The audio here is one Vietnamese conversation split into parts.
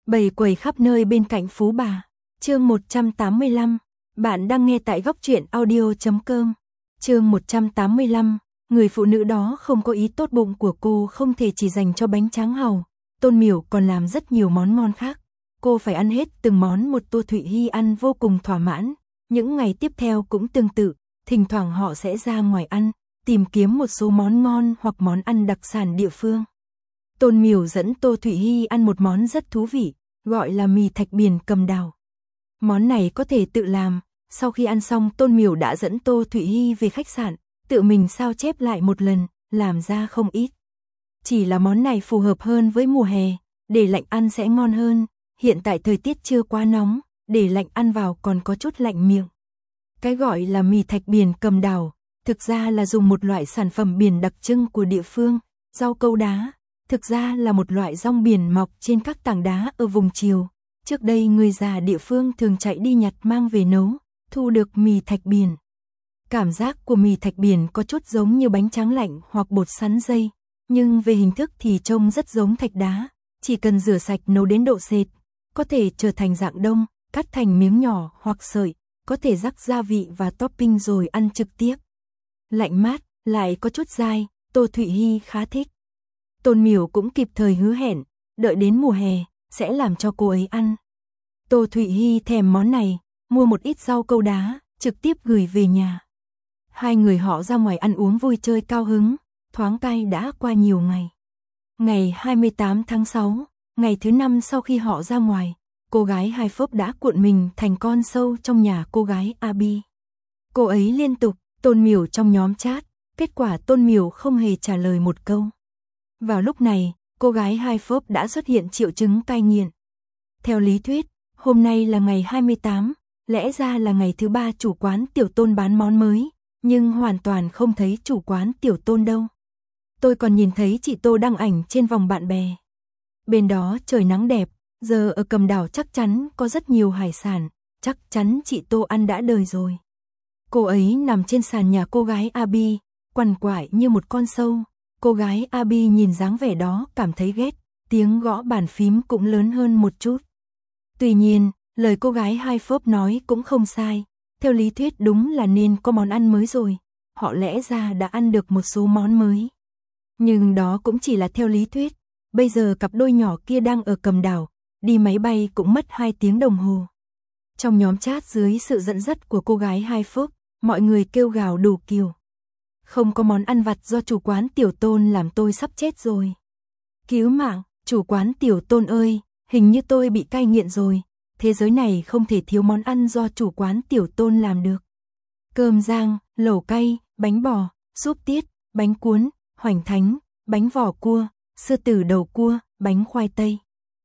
Bầy quầy khắp nơi bên cạnh Phú Bà. Chương 185. Bạn đang nghe tại góc truyện audio.com. Chương 185. Người phụ nữ đó không có ý tốt bụng của cô không thể chỉ dành cho bánh tráng hàu. Tôn Miểu còn làm rất nhiều món ngon khác. Cô phải ăn hết từng món một. Tô Thụy Hi ăn vô cùng thỏa mãn. Những ngày tiếp theo cũng tương tự. Thỉnh thoảng họ sẽ ra ngoài ăn, tìm kiếm một số món ngon hoặc món ăn đặc sản địa phương. Tôn Miểu dẫn Tô Thụy Hi ăn một món rất thú vị, gọi là mì thạch biển cầm đào. Món này có thể tự làm. Sau khi ăn xong, Tôn Miểu đã dẫn Tô Thụy Hi về khách sạn, tự mình sao chép lại một lần, làm ra không ít. Chỉ là món này phù hợp hơn với mùa hè, để lạnh ăn sẽ ngon hơn. Hiện tại thời tiết chưa quá nóng, để lạnh ăn vào còn có chút lạnh miệng. Cái gọi là mì thạch biển cầm đào, thực ra là dùng một loại sản phẩm biển đặc trưng của địa phương, rau câu đá. Thực ra là một loại rong biển mọc trên các tảng đá ở vùng Triều. Trước đây người già địa phương thường chạy đi nhặt mang về nấu, thu được mì thạch biển. Cảm giác của mì thạch biển có chút giống như bánh tráng lạnh hoặc bột sắn dây, nhưng về hình thức thì trông rất giống thạch đá. Chỉ cần rửa sạch nấu đến độ sệt, có thể trở thành dạng đông, cắt thành miếng nhỏ hoặc sợi, có thể rắc gia vị và topping rồi ăn trực tiếp. Lạnh mát, lại có chút dai, Tô Thụy Hi khá thích. Tôn Miểu cũng kịp thời hứa hẹn, đợi đến mùa hè, sẽ làm cho cô ấy ăn. Tô Thụy Hi thèm món này, mua một ít rau câu đá, trực tiếp gửi về nhà. Hai người họ ra ngoài ăn uống vui chơi cao hứng, thoáng cai đã qua nhiều ngày. Ngày 28 tháng 6, ngày thứ 5 sau khi họ ra ngoài, cô gái Hai Phốp đã cuộn mình thành con sâu trong nhà cô gái Abi. Cô ấy liên tục, Tôn Miểu trong nhóm chat, kết quả Tôn Miểu không hề trả lời một câu. Vào lúc này, cô gái Hai Phốp đã xuất hiện triệu chứng cai nghiện. Theo lý thuyết, hôm nay là ngày 28, lẽ ra là ngày thứ 3 chủ quán Tiểu Tôn bán món mới, nhưng hoàn toàn không thấy chủ quán Tiểu Tôn đâu. Tôi còn nhìn thấy chị Tô đăng ảnh trên vòng bạn bè. Bên đó trời nắng đẹp, giờ ở Cầm Đảo chắc chắn có rất nhiều hải sản, chắc chắn chị Tô ăn đã đời rồi. Cô ấy nằm trên sàn nhà cô gái Abi, quằn quại như một con sâu. Cô gái Abi nhìn dáng vẻ đó cảm thấy ghét, tiếng gõ bàn phím cũng lớn hơn một chút. Tuy nhiên, lời cô gái Hai Phốp nói cũng không sai, theo lý thuyết đúng là nên có món ăn mới rồi, họ lẽ ra đã ăn được một số món mới. Nhưng đó cũng chỉ là theo lý thuyết, bây giờ cặp đôi nhỏ kia đang ở Cầm Đảo, đi máy bay cũng mất 2 tiếng đồng hồ. Trong nhóm chat dưới sự dẫn dắt của cô gái Hai Phốp, mọi người kêu gào đủ kiểu. Không có món ăn vặt do chủ quán Tiểu Tôn làm tôi sắp chết rồi. Cứu mạng, chủ quán Tiểu Tôn ơi, hình như tôi bị cai nghiện rồi. Thế giới này không thể thiếu món ăn do chủ quán Tiểu Tôn làm được. Cơm rang, lẩu cay, bánh bò, súp tiết, bánh cuốn, hoành thánh, bánh vỏ cua, sư tử đầu cua, bánh khoai tây.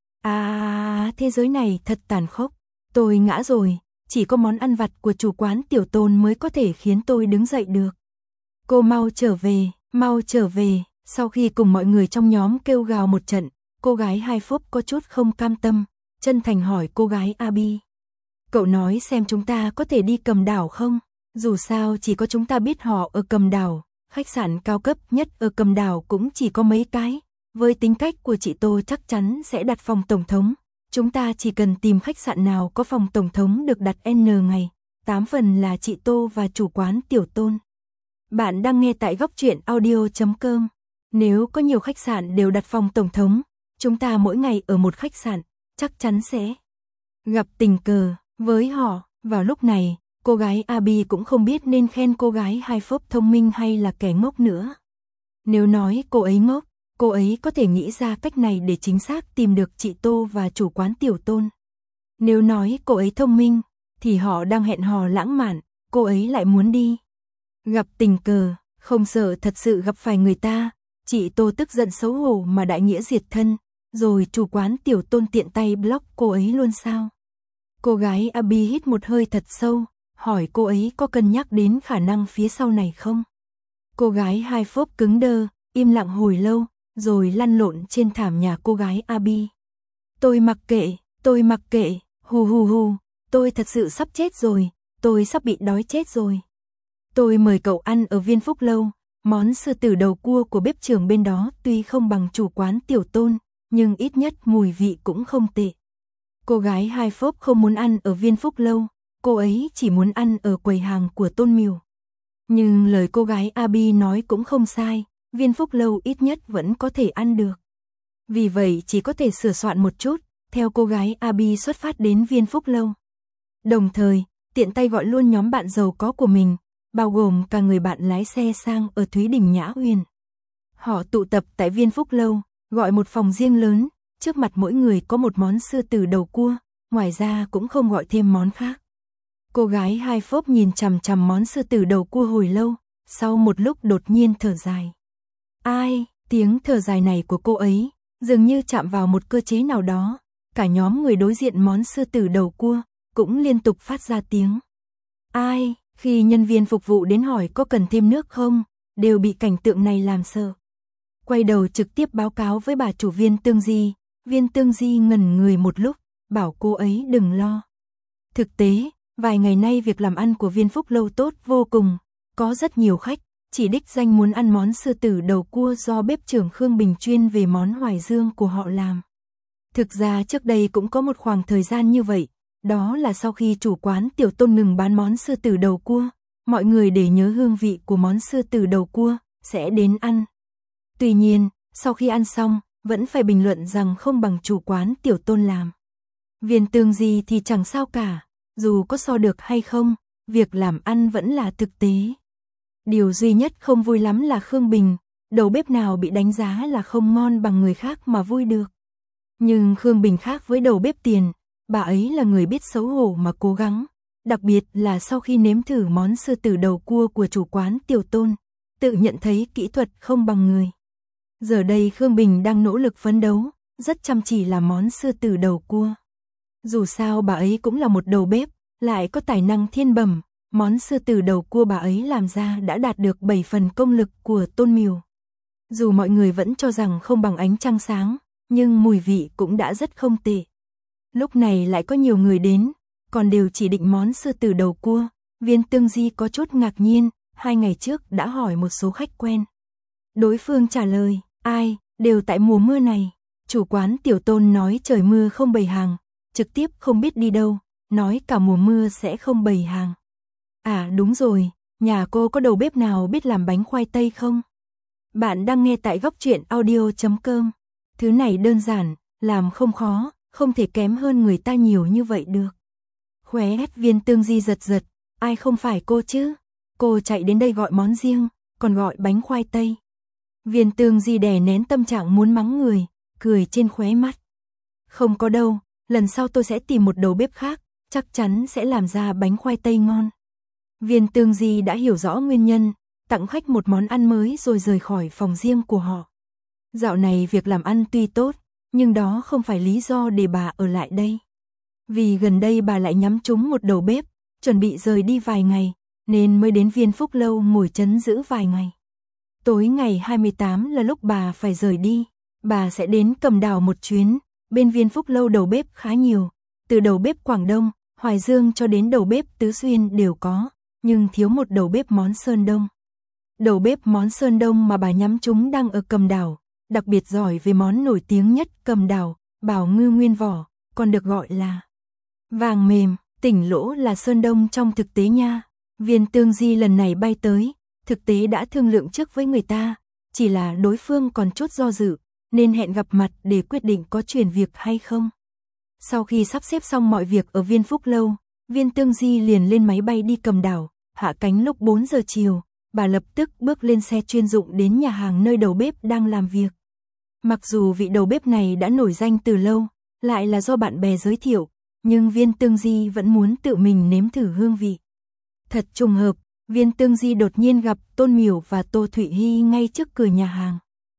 Thế giới này thật tàn khốc. Tôi ngã rồi, chỉ có món ăn vặt của chủ quán Tiểu Tôn mới có thể khiến tôi đứng dậy được. Cô mau trở về, mau trở về. Sau khi cùng mọi người trong nhóm kêu gào một trận, cô gái Hai Phốp có chút không cam tâm, chân thành hỏi cô gái Abi. Cậu nói xem chúng ta có thể đi Cầm Đảo không? Dù sao chỉ có chúng ta biết họ ở Cầm Đảo, khách sạn cao cấp nhất ở Cầm Đảo cũng chỉ có mấy cái. Với tính cách của chị Tô chắc chắn sẽ đặt phòng tổng thống. Chúng ta chỉ cần tìm khách sạn nào có phòng tổng thống được đặt N ngày, 8 phần là chị Tô và chủ quán Tiểu Tôn. Bạn đang nghe tại góc truyện audio.com. Nếu có nhiều khách sạn đều đặt phòng tổng thống, chúng ta mỗi ngày ở một khách sạn, chắc chắn sẽ gặp tình cờ với họ. Vào lúc này, cô gái Abi cũng không biết nên khen cô gái Hai Phốp thông minh hay là kẻ ngốc nữa. Nếu nói cô ấy ngốc, cô ấy có thể nghĩ ra cách này để chính xác tìm được chị Tô và chủ quán Tiểu Tôn. Nếu nói cô ấy thông minh, thì họ đang hẹn hò lãng mạn, cô ấy lại muốn đi gặp tình cờ, không sợ thật sự gặp phải người ta. Chị Tô tức giận xấu hổ mà đại nghĩa diệt thân, rồi chủ quán Tiểu Tôn tiện tay block cô ấy luôn sao? Cô gái Abi hít một hơi thật sâu, hỏi cô ấy có cân nhắc đến khả năng phía sau này không? Cô gái Hai Phốp cứng đơ, im lặng hồi lâu, rồi lăn lộn trên thảm nhà cô gái Abi. Tôi mặc kệ, hù, tôi thật sự sắp chết rồi, tôi sắp bị đói chết rồi. Tôi mời cậu ăn ở Viên Phúc Lâu, món sư tử đầu cua của bếp trưởng bên đó tuy không bằng chủ quán Tiểu Tôn, nhưng ít nhất mùi vị cũng không tệ. Cô gái Hai Phốp không muốn ăn ở Viên Phúc Lâu, cô ấy chỉ muốn ăn ở quầy hàng của Tôn Miểu. Nhưng lời cô gái Abi nói cũng không sai, Viên Phúc Lâu ít nhất vẫn có thể ăn được. Vì vậy chỉ có thể sửa soạn một chút, theo cô gái Abi xuất phát đến Viên Phúc Lâu. Đồng thời, tiện tay gọi luôn nhóm bạn giàu có của mình, bao gồm cả người bạn lái xe sang ở Thúy Đình Nhã Huyền. Họ tụ tập tại Viên Phúc Lâu, gọi một phòng riêng lớn, trước mặt mỗi người có một món sư tử đầu cua, ngoài ra cũng không gọi thêm món khác. Cô gái Hai Phốp nhìn chằm chằm món sư tử đầu cua hồi lâu, sau một lúc đột nhiên thở dài. Ai, tiếng thở dài này của cô ấy, dường như chạm vào một cơ chế nào đó, cả nhóm người đối diện món sư tử đầu cua, cũng liên tục phát ra tiếng. Ai, khi nhân viên phục vụ đến hỏi có cần thêm nước không, đều bị cảnh tượng này làm sợ. Quay đầu trực tiếp báo cáo với bà chủ Viên Tương Di, Viên Tương Di ngẩn người một lúc, bảo cô ấy đừng lo. Thực tế, vài ngày nay việc làm ăn của Viên Phúc Lâu tốt vô cùng, có rất nhiều khách, chỉ đích danh muốn ăn món sư tử đầu cua do bếp trưởng Khương Bình chuyên về món Hoài Dương của họ làm. Thực ra trước đây cũng có một khoảng thời gian như vậy, đó là sau khi chủ quán Tiểu Tôn ngừng bán món sư tử đầu cua, mọi người để nhớ hương vị của món sư tử đầu cua, sẽ đến ăn. Tuy nhiên, sau khi ăn xong, vẫn phải bình luận rằng không bằng chủ quán Tiểu Tôn làm. Viên Tương Di thì chẳng sao cả, dù có so được hay không, việc làm ăn vẫn là thực tế. Điều duy nhất không vui lắm là Khương Bình, đầu bếp nào bị đánh giá là không ngon bằng người khác mà vui được. Nhưng Khương Bình khác với đầu bếp tiền, bà ấy là người biết xấu hổ mà cố gắng, đặc biệt là sau khi nếm thử món sư tử đầu cua của chủ quán Tiểu Tôn, tự nhận thấy kỹ thuật không bằng người. Giờ đây Khương Bình đang nỗ lực phấn đấu, rất chăm chỉ làm món sư tử đầu cua. Dù sao bà ấy cũng là một đầu bếp, lại có tài năng thiên bẩm, món sư tử đầu cua bà ấy làm ra đã đạt được 7 phần công lực của Tôn Miểu. Dù mọi người vẫn cho rằng không bằng ánh trăng sáng, nhưng mùi vị cũng đã rất không tệ. Lúc này lại có nhiều người đến, còn đều chỉ định món sư tử đầu cua, Viên Tương Di có chút ngạc nhiên, 2 ngày trước đã hỏi một số khách quen. Đối phương trả lời, ai, đều tại mùa mưa này. Chủ quán Tiểu Tôn nói trời mưa không bày hàng, trực tiếp không biết đi đâu, nói cả mùa mưa sẽ không bày hàng. À đúng rồi, nhà cô có đầu bếp nào biết làm bánh khoai tây không? Bạn đang nghe tại góc truyện audio.com. Thứ này đơn giản, làm không khó, không thể kém hơn người ta nhiều như vậy được. Khóe hét Viên Tương Di giật giật, ai không phải cô chứ? Cô chạy đến đây gọi món riêng, còn gọi bánh khoai tây. Viên Tương Di đè nén tâm trạng muốn mắng người, cười trên khóe mắt. Không có đâu, lần sau tôi sẽ tìm một đầu bếp khác, chắc chắn sẽ làm ra bánh khoai tây ngon. Viên Tương Di đã hiểu rõ nguyên nhân, tặng khách một món ăn mới rồi rời khỏi phòng riêng của họ. Dạo này việc làm ăn tuy tốt, nhưng đó không phải lý do để bà ở lại đây. Vì gần đây bà lại nhắm trúng một đầu bếp, chuẩn bị rời đi vài ngày, nên mới đến Viên Phúc Lâu ngồi trấn giữ vài ngày. Tối ngày 28 là lúc bà phải rời đi, bà sẽ đến Cầm Đào một chuyến, bên Viên Phúc Lâu đầu bếp khá nhiều, từ đầu bếp Quảng Đông, Hoài Dương cho đến đầu bếp Tứ Xuyên đều có, nhưng thiếu một đầu bếp món Sơn Đông. Đầu bếp món Sơn Đông mà bà nhắm trúng đang ở Cầm Đào, đặc biệt giỏi về món nổi tiếng nhất Cầm Đào, bào ngư nguyên vỏ, còn được gọi là vàng mềm, tỉnh lỗ là Sơn Đông trong thực tế nha. Viên Tương Di lần này bay tới, thực tế đã thương lượng trước với người ta, chỉ là đối phương còn chút do dự, nên hẹn gặp mặt để quyết định có chuyển việc hay không. Sau khi sắp xếp xong mọi việc ở Viên Phúc Lâu, Viên Tương Di liền lên máy bay đi Cầm Đào, hạ cánh lúc 4 giờ chiều, bà lập tức bước lên xe chuyên dụng đến nhà hàng nơi đầu bếp đang làm việc. Mặc dù vị đầu bếp này đã nổi danh từ lâu, lại là do bạn bè giới thiệu, nhưng Viên Tương Di vẫn muốn tự mình nếm thử hương vị. Thật trùng hợp, Viên Tương Di đột nhiên gặp Tôn Miểu và Tô Thụy Hy ngay trước cửa nhà hàng.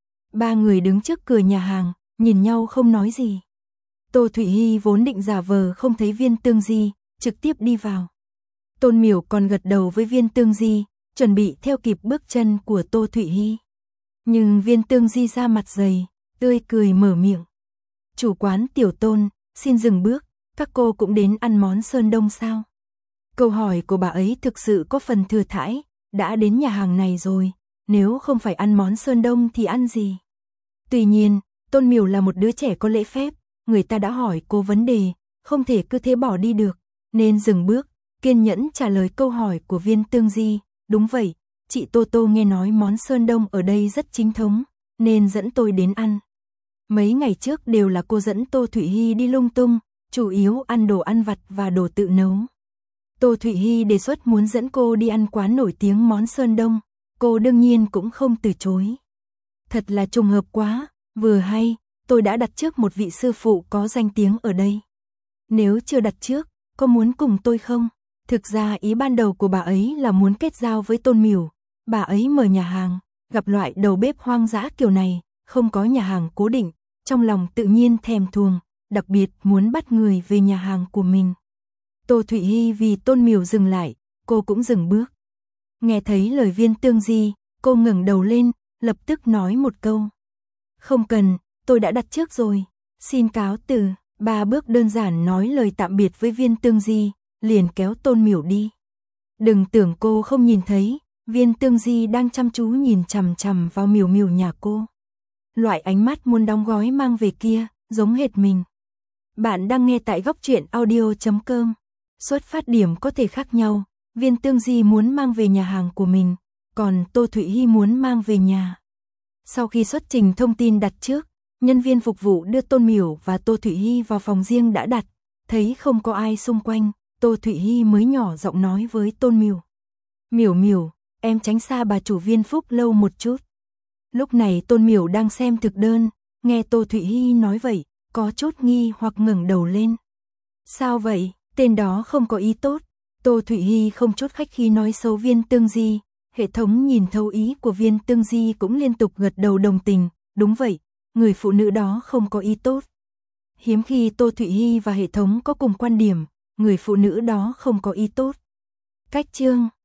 Ba người đứng trước cửa nhà hàng, nhìn nhau không nói gì. Tô Thụy Hy vốn định giả vờ không thấy Viên Tương Di, trực tiếp đi vào. Tôn Miểu còn gật đầu với Viên Tương Di, chuẩn bị theo kịp bước chân của Tô Thụy Hy. Nhưng Viên Tương Di ra mặt dày, tươi cười mở miệng. Chủ quán Tiểu Tôn, xin dừng bước, các cô cũng đến ăn món Sơn Đông sao? Câu hỏi của bà ấy thực sự có phần thừa thãi, đã đến nhà hàng này rồi, nếu không phải ăn món Sơn Đông thì ăn gì? Tuy nhiên, Tôn Miểu là một đứa trẻ có lễ phép, người ta đã hỏi cô vấn đề, không thể cứ thế bỏ đi được, nên dừng bước, kiên nhẫn trả lời câu hỏi của Viên Tương Di. Đúng vậy, chị Tô Tô nghe nói món sơn đông ở đây rất chính thống, nên dẫn tôi đến ăn. Mấy ngày trước đều là cô dẫn Tô Thụy Hi đi lung tung, chủ yếu ăn đồ ăn vặt và đồ tự nấu. Tô Thụy Hi đề xuất muốn dẫn cô đi ăn quán nổi tiếng món sơn đông, cô đương nhiên cũng không từ chối. Thật là trùng hợp quá, vừa hay, tôi đã đặt trước một vị sư phụ có danh tiếng ở đây. Nếu chưa đặt trước, có muốn cùng tôi không? Thực ra ý ban đầu của bà ấy là muốn kết giao với Tôn Miểu. Bà ấy mở nhà hàng, gặp loại đầu bếp hoang dã kiểu này, không có nhà hàng cố định, trong lòng tự nhiên thèm thuồng, đặc biệt muốn bắt người về nhà hàng của mình. Tô Thụy Hi vì Tôn Miểu dừng lại, cô cũng dừng bước. Nghe thấy lời Viên Tương Di, cô ngẩng đầu lên, lập tức nói một câu. Không cần, tôi đã đặt trước rồi, xin cáo từ. 3 bước đơn giản nói lời tạm biệt với Viên Tương Di, liền kéo Tôn Miểu đi. Đừng tưởng cô không nhìn thấy, Viên Tương Di đang chăm chú nhìn chằm chằm vào Miểu Miểu nhà cô. Loại ánh mắt muốn đóng gói mang về kia, giống hệt mình. Bạn đang nghe tại góc truyện audio.com. Xuất phát điểm có thể khác nhau, Viên Tương Di muốn mang về nhà hàng của mình, còn Tô Thụy Hi muốn mang về nhà. Sau khi xuất trình thông tin đặt trước, nhân viên phục vụ đưa Tôn Miểu và Tô Thụy Hi vào phòng riêng đã đặt, thấy không có ai xung quanh, Tô Thụy Hi mới nhỏ giọng nói với Tôn Miểu. Miểu Miểu, em tránh xa bà chủ Viên Phúc lâu một chút. Lúc này Tôn Miểu đang xem thực đơn, nghe Tô Thụy Hi nói vậy, có chút nghi hoặc ngẩng đầu lên. Sao vậy, tên đó không có ý tốt. Tô Thụy Hi không chút khách khí nói xấu Viên Tương Di, hệ thống nhìn thấu ý của Viên Tương Di cũng liên tục gật đầu đồng tình, đúng vậy, người phụ nữ đó không có ý tốt. Hiếm khi Tô Thụy Hi và hệ thống có cùng quan điểm, người phụ nữ đó không có ý tốt. Cách chương